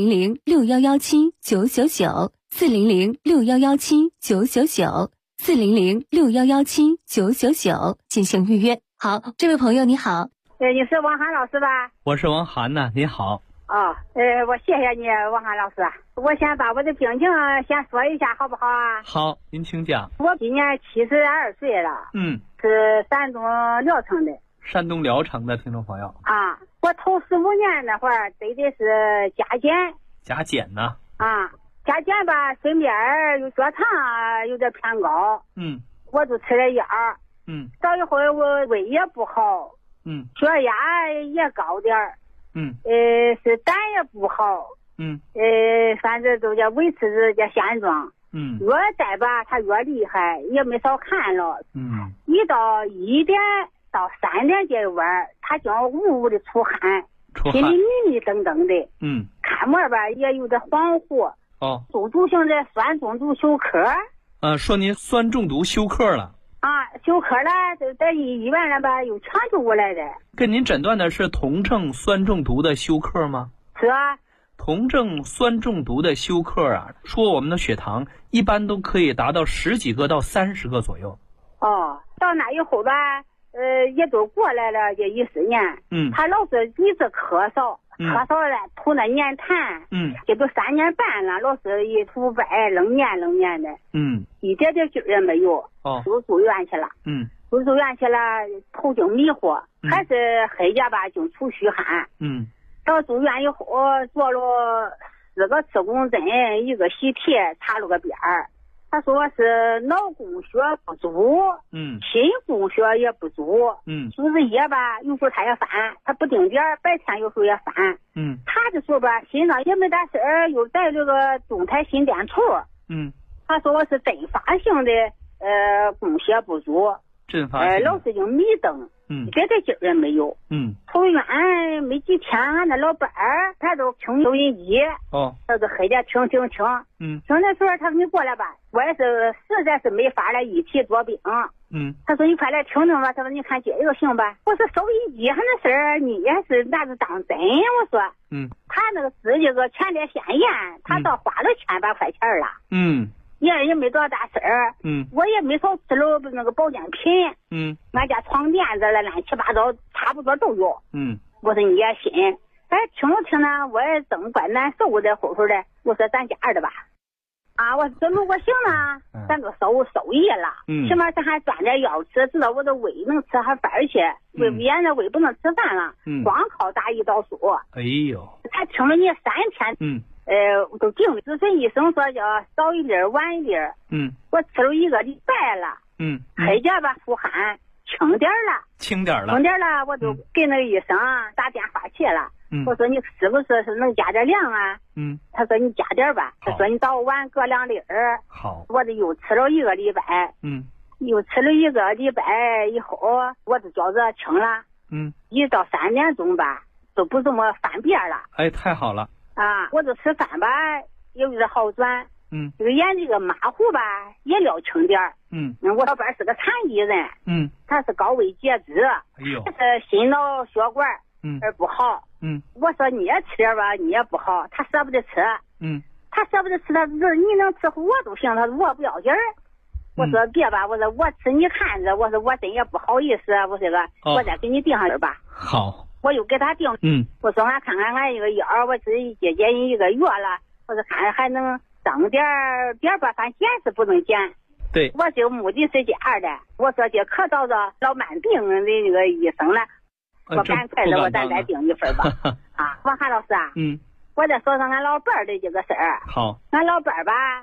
400-6117-999，400-6117-999，400-6117-999进行预约。好，这位朋友你好。 你是王涵老师吧？ 我是王涵呐，您好。 我谢谢你，王涵老师。我先把我的病情先说一下，好不好啊？ 好，您请讲。 我今年72岁了。是山东聊城的。 山东聊城的听众朋友。 我头15年那会儿得的是甲减。 甲减呢？ 甲减吧，身边有血糖有点偏高。我就吃了药。到一会儿我胃也不好。血压也高点儿。是胆也不好。反正都在维持着这现状。越带吧，他越厉害，也没少看了。一到1点到3点这一会儿，他就呜呜的出汗，心里迷迷瞪瞪的。看门吧也有点恍惚。中毒性的酸中毒休克。 说您酸中毒休克了。 休克了，在医院了吧，又抢救过来的。 跟您诊断的是酮症酸中毒的休克吗？ 是啊。 酮症酸中毒的休克说我们的血糖一般都可以达到10几个到30个左右。 到那以后吧，也都过来了这14年。他老是一直咳嗽，咳嗽了吐那粘痰。这都3年半了，老是一吐白冷黏的。一点点劲儿也没有。住院去了。住院去了，头就迷糊，还是黑家吧就出虚汗。到住院以后做了4个磁共振，1个CT，查了个边儿。他说是脑供血不足。心供血也不足。就是夜吧，有时候他也犯，他不定点，白天有时候也犯。他的时候吧，心脏也没大事儿，又带了个动态心电图。他说我是阵发性的供血不足。 阵发性。 老是就迷瞪。一点劲儿也没有。出院没几天，俺那老伴儿他都听收音机。他就黑着听。听的时候他说你过来吧，我也是实在是没法了，一体多病。他说你快来听听吧，他说你看这个行吧。我说收音机还那事儿你也是拿着当真。我说他那个治这个前列腺炎，他倒花了100把块钱了。也没多大事儿。我也没少吃了那个保健品。俺家床垫子了乱七八糟差不多都有。我说你也信。听着听呢，我也正怪难受的后头的。我说咱家的吧。我说如果行呢，咱都收益了。起码咱还赚点药吃，知道我的胃能吃还饭去。胃不炎的胃不能吃饭了。光靠打胰岛素。 哎呦。 他听了你3天。都定了，咨询医生说叫早一粒晚一粒。我吃了1个礼拜了。黑家吧出汗轻点了，我就给那个医生打电话去了。我说你是不是能加点量啊？他说你加点吧。他说你早晚各2粒。 好。 我这又吃了1个礼拜。又吃了1个礼拜以后，我就觉着轻了。1到3点钟吧，都不这么犯便了。 太好了。 我就吃饭吧，也有点好转。这个眼这个马虎吧，也撩轻点儿。我老伴是个残疾人。他是高位截肢。他是心脑血管而不好。我说你也吃点吧，你也不好，他舍不得吃。他舍不得吃，他说你能吃我都行，他说我不要紧儿。我说别吧，我说我吃你看着，我说我真也不好意思，我说我再给你订上吧。 好。 我又给他订。我说俺看看俺一个药，我自己接近1个月了，我说看还能增点吧，反正减是不能减。 对。 我这个目的是这样的，我说这可找着老慢病的那个医生了，我赶快的我咱再订一份吧。王涵老师。我再说说俺老伴儿的这个事儿。 好。 俺老伴儿吧，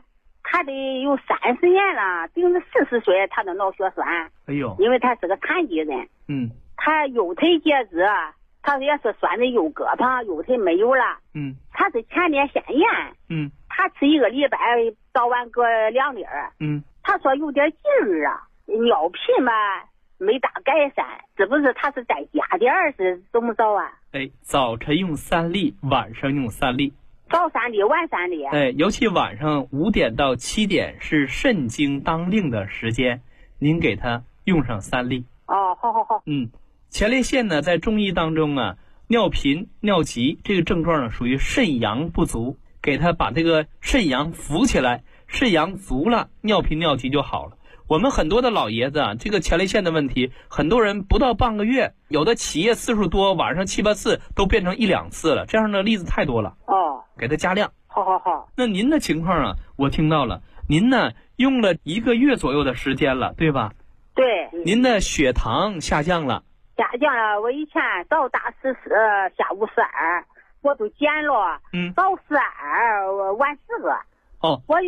他得有30年了，顶着40岁他都脑血栓。 哎呦， 因为他是个残疾人。他右腿截肢，他也是拴在右胳膊，右腿没有了。他是前列腺炎。他吃1个礼拜，早晚各2粒。他说有点劲儿啊，尿频吧没大改善，是不是他是再加点儿是怎么着啊？ 早晨用3粒，晚上用3粒。 早3粒，晚3粒。 尤其晚上5点到7点是肾经当令的时间，您给他用上3粒。 好。 前列腺呢，在中医当中啊，尿频、尿急这个症状呢，属于肾阳不足，给他把这个肾阳扶起来，肾阳足了，尿频尿急就好了。我们很多的老爷子啊，这个前列腺的问题，很多人不到半个月，有的起夜次数多，晚上7、8次都变成1、2次了，这样的例子太多了。给他加量。 好。 那您的情况啊，我听到了，您呢用了1个月左右的时间了，对吧？ 对。 您的血糖下降了。 我以前早打14，下午12，我都减了。早12，晚10个。我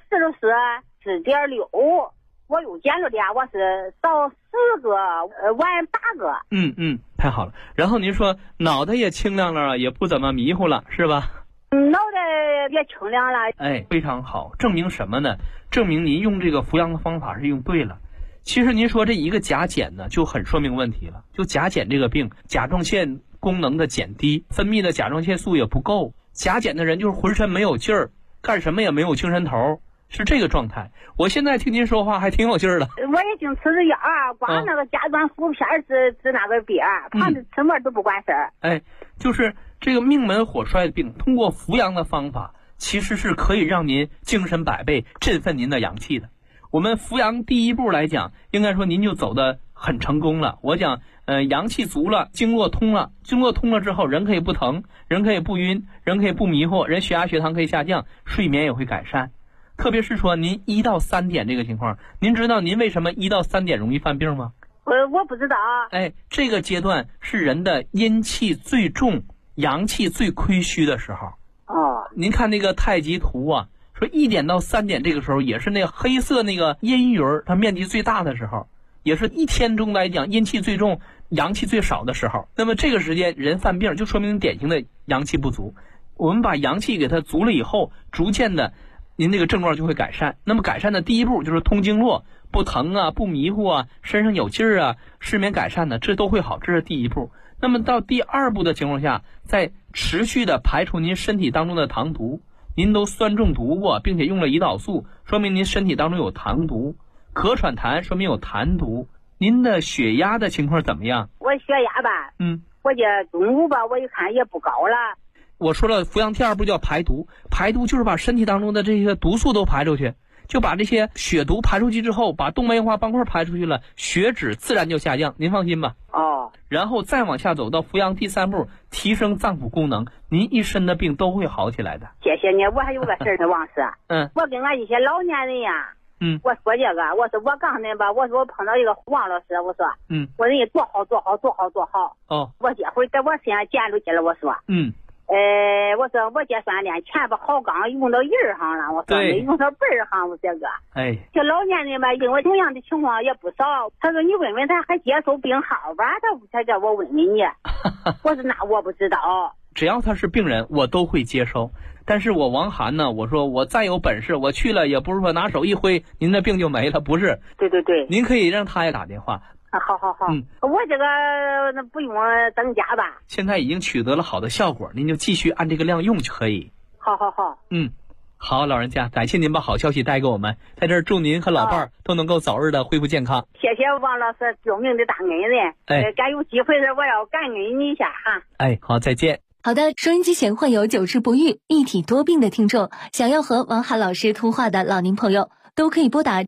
16 4.6，我又减了点，我是早10个，晚8个。 太好了。然后您说脑袋也清亮了，也不怎么迷糊了，是吧？ 脑袋也清亮了。 非常好。证明什么呢？证明您用这个服药的方法是用对了。其实您说这一个甲减呢，就很说明问题了。就甲减这个病，甲状腺功能的减低，分泌的甲状腺素也不够。甲减的人就是浑身没有劲儿，干什么也没有精神头，是这个状态。我现在听您说话还挺有劲儿的。 我已经吃着药，光那个甲状辅片治那个病，旁的吃么都不管事儿。 就是这个命门火衰的病，通过扶阳的方法，其实是可以让您精神百倍，振奋您的阳气的。我们扶阳第一步来讲，应该说您就走得很成功了。我讲，阳气足了，经络通了，经络通了之后，人可以不疼，人可以不晕，人可以不迷糊，人血压血糖可以下降，睡眠也会改善。特别是说您1到3点这个情况，您知道您为什么1到3点容易犯病吗？ 我不知道。 这个阶段是人的阴气最重，阳气最亏虚的时候。您看那个太极图啊，说1点到3点这个时候也是那个黑色那个阴云它面积最大的时候，也是一天中来讲阴气最重阳气最少的时候。那么这个时间人犯病就说明典型的阳气不足。我们把阳气给它足了以后，逐渐的您这个症状就会改善。那么改善的第一步就是通经络，不疼啊，不迷糊啊，身上有劲儿啊，失眠改善的，这都会好，这是第一步。那么到第2步的情况下，再持续的排除您身体当中的糖毒。您都酸中毒过，并且用了胰岛素，说明您身体当中有糖毒。咳喘痰说明有痰毒。您的血压的情况怎么样？ 我血压吧，我这中午吧，我一看也不高了。 我说了，扶阳第2步叫排毒，排毒就是把身体当中的这些毒素都排出去，就把这些血毒排出去之后，把动脉硬化斑块排出去了，血脂自然就下降，您放心吧。然后再往下走到扶阳第3步，提升脏腑功能，您一身的病都会好起来的。 谢谢你。我还有个事儿呢，王师。我跟俺一些老年人呀，我说这个，我说我刚才吧，我说我碰到一个王老师，我说，我人家多好。我这会在我身上见着去了，我说，我说我这算练前把好钢用到1行了，我说没用到8行，我这个。这老年人吧，因为同样的情况也不少。他说你问问他还接受病号吧，他叫我问问你。我说那我不知道。 只要他是病人，我都会接收。但是我王涵呢，我说我再有本事，我去了也不是说拿手一挥，您的病就没了，不是。 对。 您可以让他也打电话。 好。我这个那不用增加吧？ 现在已经取得了好的效果，您就继续按这个量用就可以。 好。 好，老人家，感谢您把好消息带给我们，在这儿祝您和老伴儿都能够早日的恢复健康。 谢谢王老师救命的大恩人。该有机会的我要感恩你一下哈。 好，再见。 好的，收音机前患有久治不愈、一体多病的听众，想要和王涵老师通话的老年朋友，都可以拨打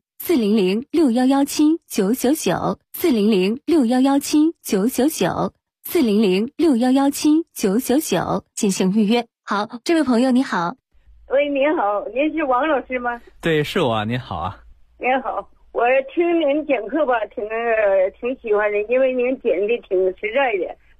400-6117-999，400-6117-999，400-6117-999进行预约。好，这位朋友你好。 喂，您好，您是王老师吗？ 对，是我，您好啊。 您好，我听您讲课吧，挺喜欢的，因为您讲的挺实在的。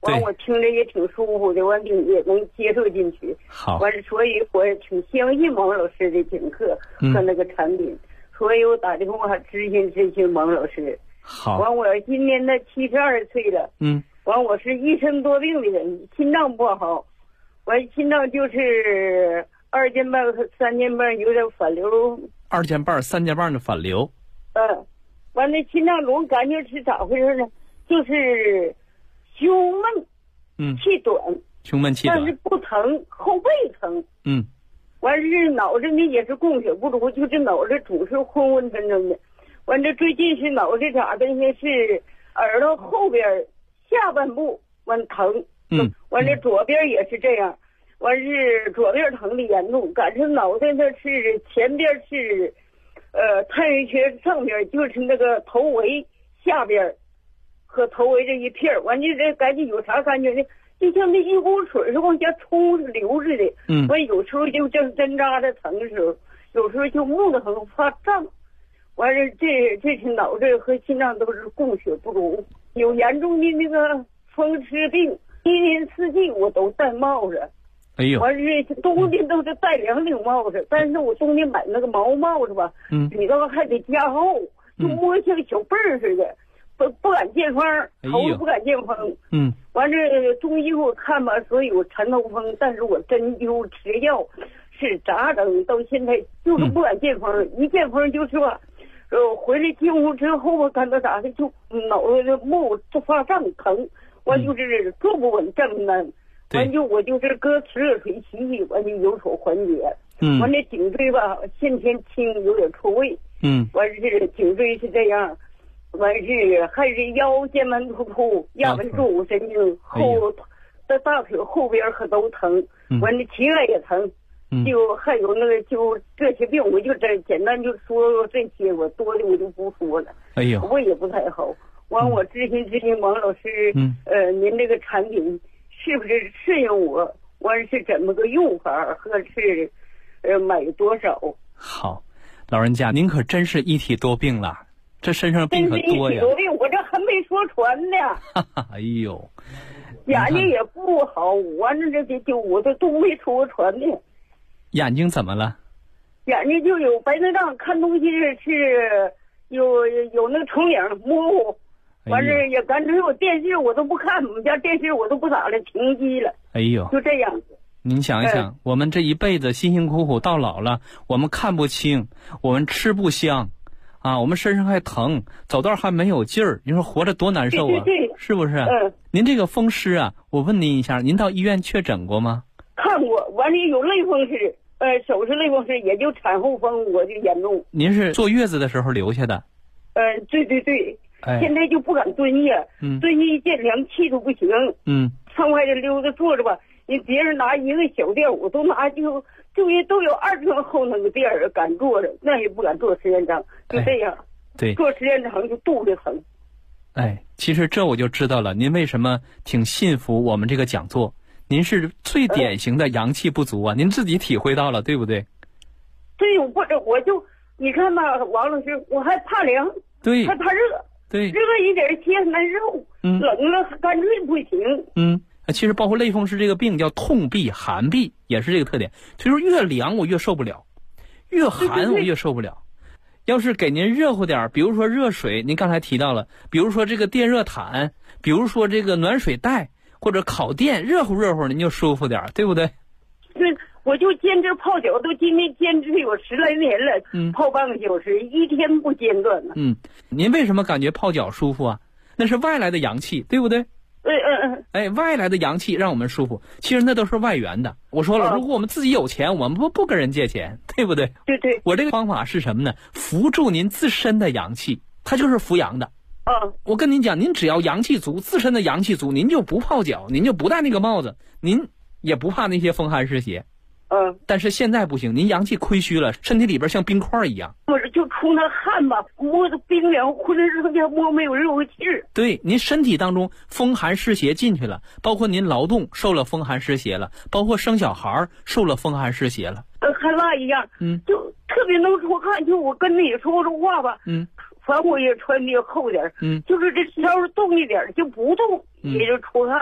完我听着也挺舒服的，完也能接受进去。 好， 完所以我也挺相信王老师的讲课和那个产品，所以我打电话咨询王老师。 好， 完我今年的72岁了，完我是一生多病的人，心脏不好，完心脏就是2间半和3间半有点反流。 2间半、3间半的反流。 完了心脏总感觉是咋回事呢？就是胸闷，气短， 胸闷气短， 但是不疼，后背疼。完是脑子呢也是供血不足，就是脑子总是昏昏沉沉的。完这最近是脑子咋的呢？是耳朵后边下半部完疼。完这左边也是这样。完是左边疼的严重，赶上脑袋那是前边是，太阳穴上边就是那个头围下边，和头围这一片，完就这感觉有啥感觉呢？就像那一股水是往下冲流似的。完有时候就正针扎的疼的时候，有时候就木得很发胀。完了这是脑子和心脏都是供血不足，有严重的那个风湿病，一年四季我都戴帽子。 哎呦！ 完是冬天都是戴2顶帽子，但是我冬天买那个毛帽子吧，里头还得加厚，就摸像小被儿似的，不敢见风，头不敢见风。完这中医给我看吧，说有缠头风，但是我针灸吃药是咋整？到现在就是不敢见风，一见风就是吧，回来进屋之后吧，感到咋的就脑子木就发胀疼，完就是坐不稳站不难。完就我就是搁吃热水洗洗，完就有所缓解。完这颈椎吧，先天轻有点错位。完是颈椎是这样，完是还是腰间盘突出、压迫坐骨神经后的大腿后边可都疼。完这膝盖也疼。就还有那个就这些病，我就这简单就说这些，我多的我就不说了。 哎呦， 我也不太好。完我咨询王老师，您这个产品。是不是适应我？完是怎么个用法，和是买多少？ 好，老人家您可真是一体多病了，这身上病可多呀。 一体多病，我这还没说全呢。 哎呦， 眼睛也不好，完了这就我都没说全呢。 眼睛怎么了？ 眼睛就有白内障，看东西是有那个重影模糊。完事也干脆我电视我都不看，我们家电视我都不打了，停机了。 哎呦， 就这样。 您想一想，我们这一辈子辛辛苦苦到老了，我们看不清，我们吃不香，我们身上还疼，走道还没有劲儿，你说活着多难受啊？ 对， 是不是？您这个风湿啊，我问您一下，您到医院确诊过吗？ 看过，完了有类风湿，手是类风湿，也就产后风我就严重。 您是坐月子的时候留下的？ 对。现在就不敢蹲下，蹲下一见凉气都不行。上外头溜达坐着吧，人别人拿一个小垫，我都拿就也都有2寸厚那个垫儿敢坐着，那也不敢坐时间长，就这样。 对， 坐时间长就肚子疼。 其实这我就知道了，您为什么挺信服我们这个讲座？您是最典型的阳气不足啊，您自己体会到了，对不对？ 对，我就你看吧，王老师，我还怕凉， 对， 还怕热。 对， 热一点天难受，冷了干脆不行。 其实包括类风湿这个病叫痛痹、寒痹，也是这个特点。所以说越凉我越受不了，越寒我越受不了。要是给您热乎点，比如说热水，您刚才提到了，比如说这个电热毯，比如说这个暖水袋或者烤垫，热乎您就舒服点，对不对？ 对，我就坚持泡脚，都今天坚持有10来年了，泡半个小时，一天不间断了。 您为什么感觉泡脚舒服啊？那是外来的阳气，对不对？外来的阳气让我们舒服，其实那都是外源的。我说了，如果我们自己有钱，我们不跟人借钱，对不对？ 对。 我这个方法是什么呢？扶助您自身的阳气，它就是扶阳的。我跟您讲，您只要阳气足，自身的阳气足，您就不泡脚，您就不戴那个帽子，您也不怕那些风寒湿邪。但是现在不行，您阳气亏虚了，身体里边像冰块一样。 我这就出那汗吧，摸着冰凉，浑身上下摸没有热乎气儿。 对，您身体当中风寒湿邪进去了，包括您劳动受了风寒湿邪了，包括生小孩受了风寒湿邪了。 还那一样，就特别能出汗。就我跟你说这话吧，反正我也穿的厚点，就是这稍微动一点就不动，也就出汗。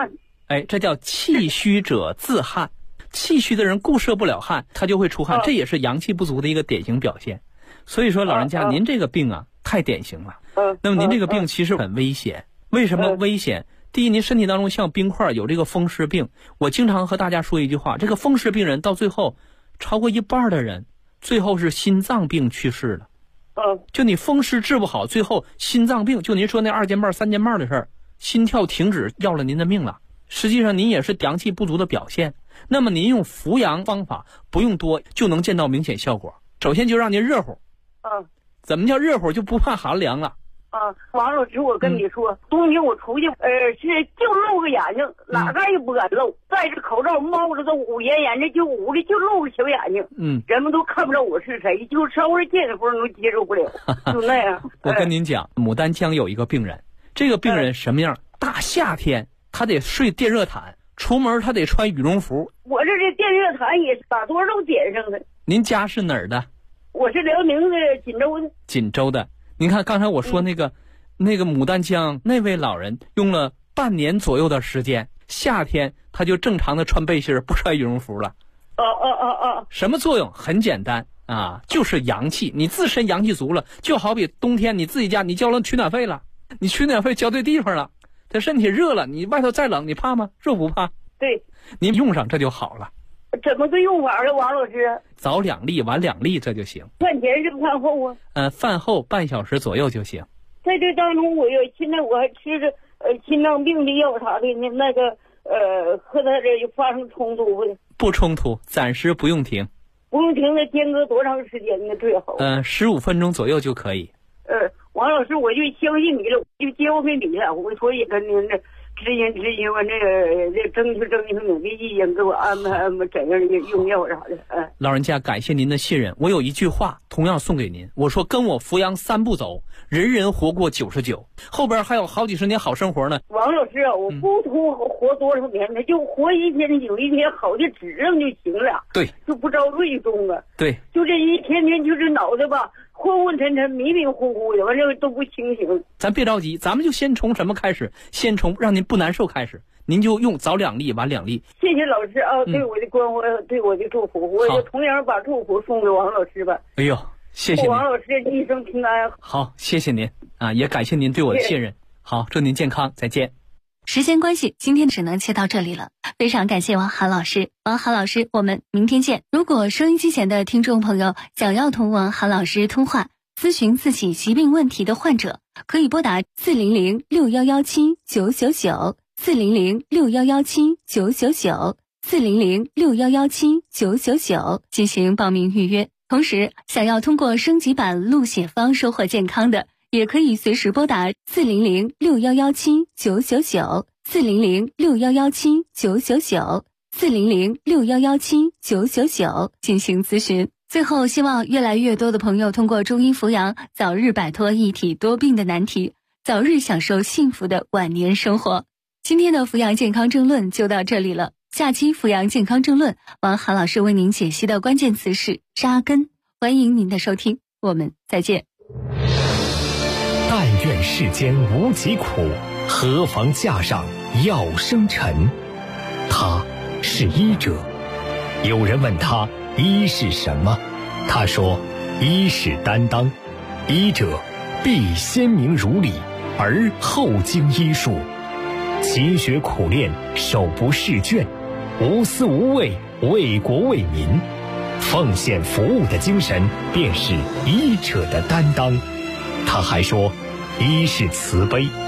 这叫气虚者自汗。气虚的人固摄不了汗，他就会出汗，这也是阳气不足的一个典型表现。所以说老人家，您这个病啊太典型了。那么您这个病其实很危险。为什么危险？第一，您身体当中像冰块，有这个风湿病。我经常和大家说一句话，这个风湿病人到最后超过一半的人最后是心脏病去世了。就你风湿治不好，最后心脏病，就您说那2件半3件半的事儿，心跳停止要了您的命了。实际上您也是阳气不足的表现。那么您用扶阳方法不用多就能见到明显效果。首先就让您热乎。怎么叫热乎？就不怕寒凉了。 王老师，我跟你说，冬天我出去，是就露个眼睛，哪嘎也不敢露，戴着口罩冒着都捂严严的，就捂的就露个小眼睛。人们都看不着我是谁，就稍微见风都接受不了，就那样。 我跟您讲，牡丹江有一个病人，这个病人什么样？大夏天他得睡电热毯，出门他得穿羽绒服。 我这电热毯也把多少都点上的。 您家是哪儿的？ 我是辽宁的锦州的。 锦州的。您看刚才我说那个牡丹江那位老人用了半年左右的时间，夏天他就正常的穿背心不穿羽绒服了。什么作用？很简单啊，就是阳气，你自身阳气足了，就好比冬天你自己家你交了取暖费了，你取暖费交对地方了，他身体热了，你外头再冷你怕吗？热不怕？ 对， 你用上这就好了。 怎么个用法了，王老师？ 早2粒晚2粒这就行。 饭前是饭后啊？ 饭后半小时左右就行。 在这当中现在我还吃着心脏病的药啥的，那个和他这发生冲突不？ 不冲突，暂时不用停。 不用停，那间隔多长时间呢？最好 15分钟左右就可以。 王老师，我就相信你了，就交给你了，我所以跟您这执行完这争取你的意见，给我安排怎样的用药啥的。 老人家，感谢您的信任。我有一句话同样送给您，我说跟我扶阳3步走，人人活过99，后边还有好几十年好生活呢。 王老师啊，我不图活多少年呢，就活一天有一天好的质量就行了。 对， 就不着瑞中啊。 对， 就这一天天就是脑袋吧昏昏沉沉迷迷糊糊的，完了都不清醒。 咱别着急，咱们就先从什么开始？先从让您不难受开始。您就用早2粒晚2粒。 谢谢老师啊，对我的关怀，对我的祝福，我也同样把祝福送给王老师吧。 哎呦，谢谢您， 王老师一生平安。 好，谢谢您啊，也感谢您对我的信任。好，祝您健康，再见。 时间关系，今天只能切到这里了。非常感谢王涵老师，王涵老师，我们明天见。如果收音机前的听众朋友想要同王涵老师通话，咨询自己疾病问题的患者，可以拨打400-6117-999，400-6117-999，400-6117-999进行报名预约。同时，想要通过升级版录写方收获健康的，也可以随时拨打400-6117-999，400-6117-999，400-6117-999进行咨询。最后，希望越来越多的朋友通过中医扶阳，早日摆脱一体多病的难题，早日享受幸福的晚年生活。今天的扶阳健康政论就到这里了，下期扶阳健康政论，王涵老师为您解析的关键词是扎根。欢迎您的收听，我们再见。 但愿世间无疾苦，何妨架上药生尘。他是医者。有人问他医是什么，他说医是担当，医者必先明如理，而后经医术，勤学苦练，手不释卷，无私无畏，为国为民，奉献服务的精神便是医者的担当。他还说医是慈悲。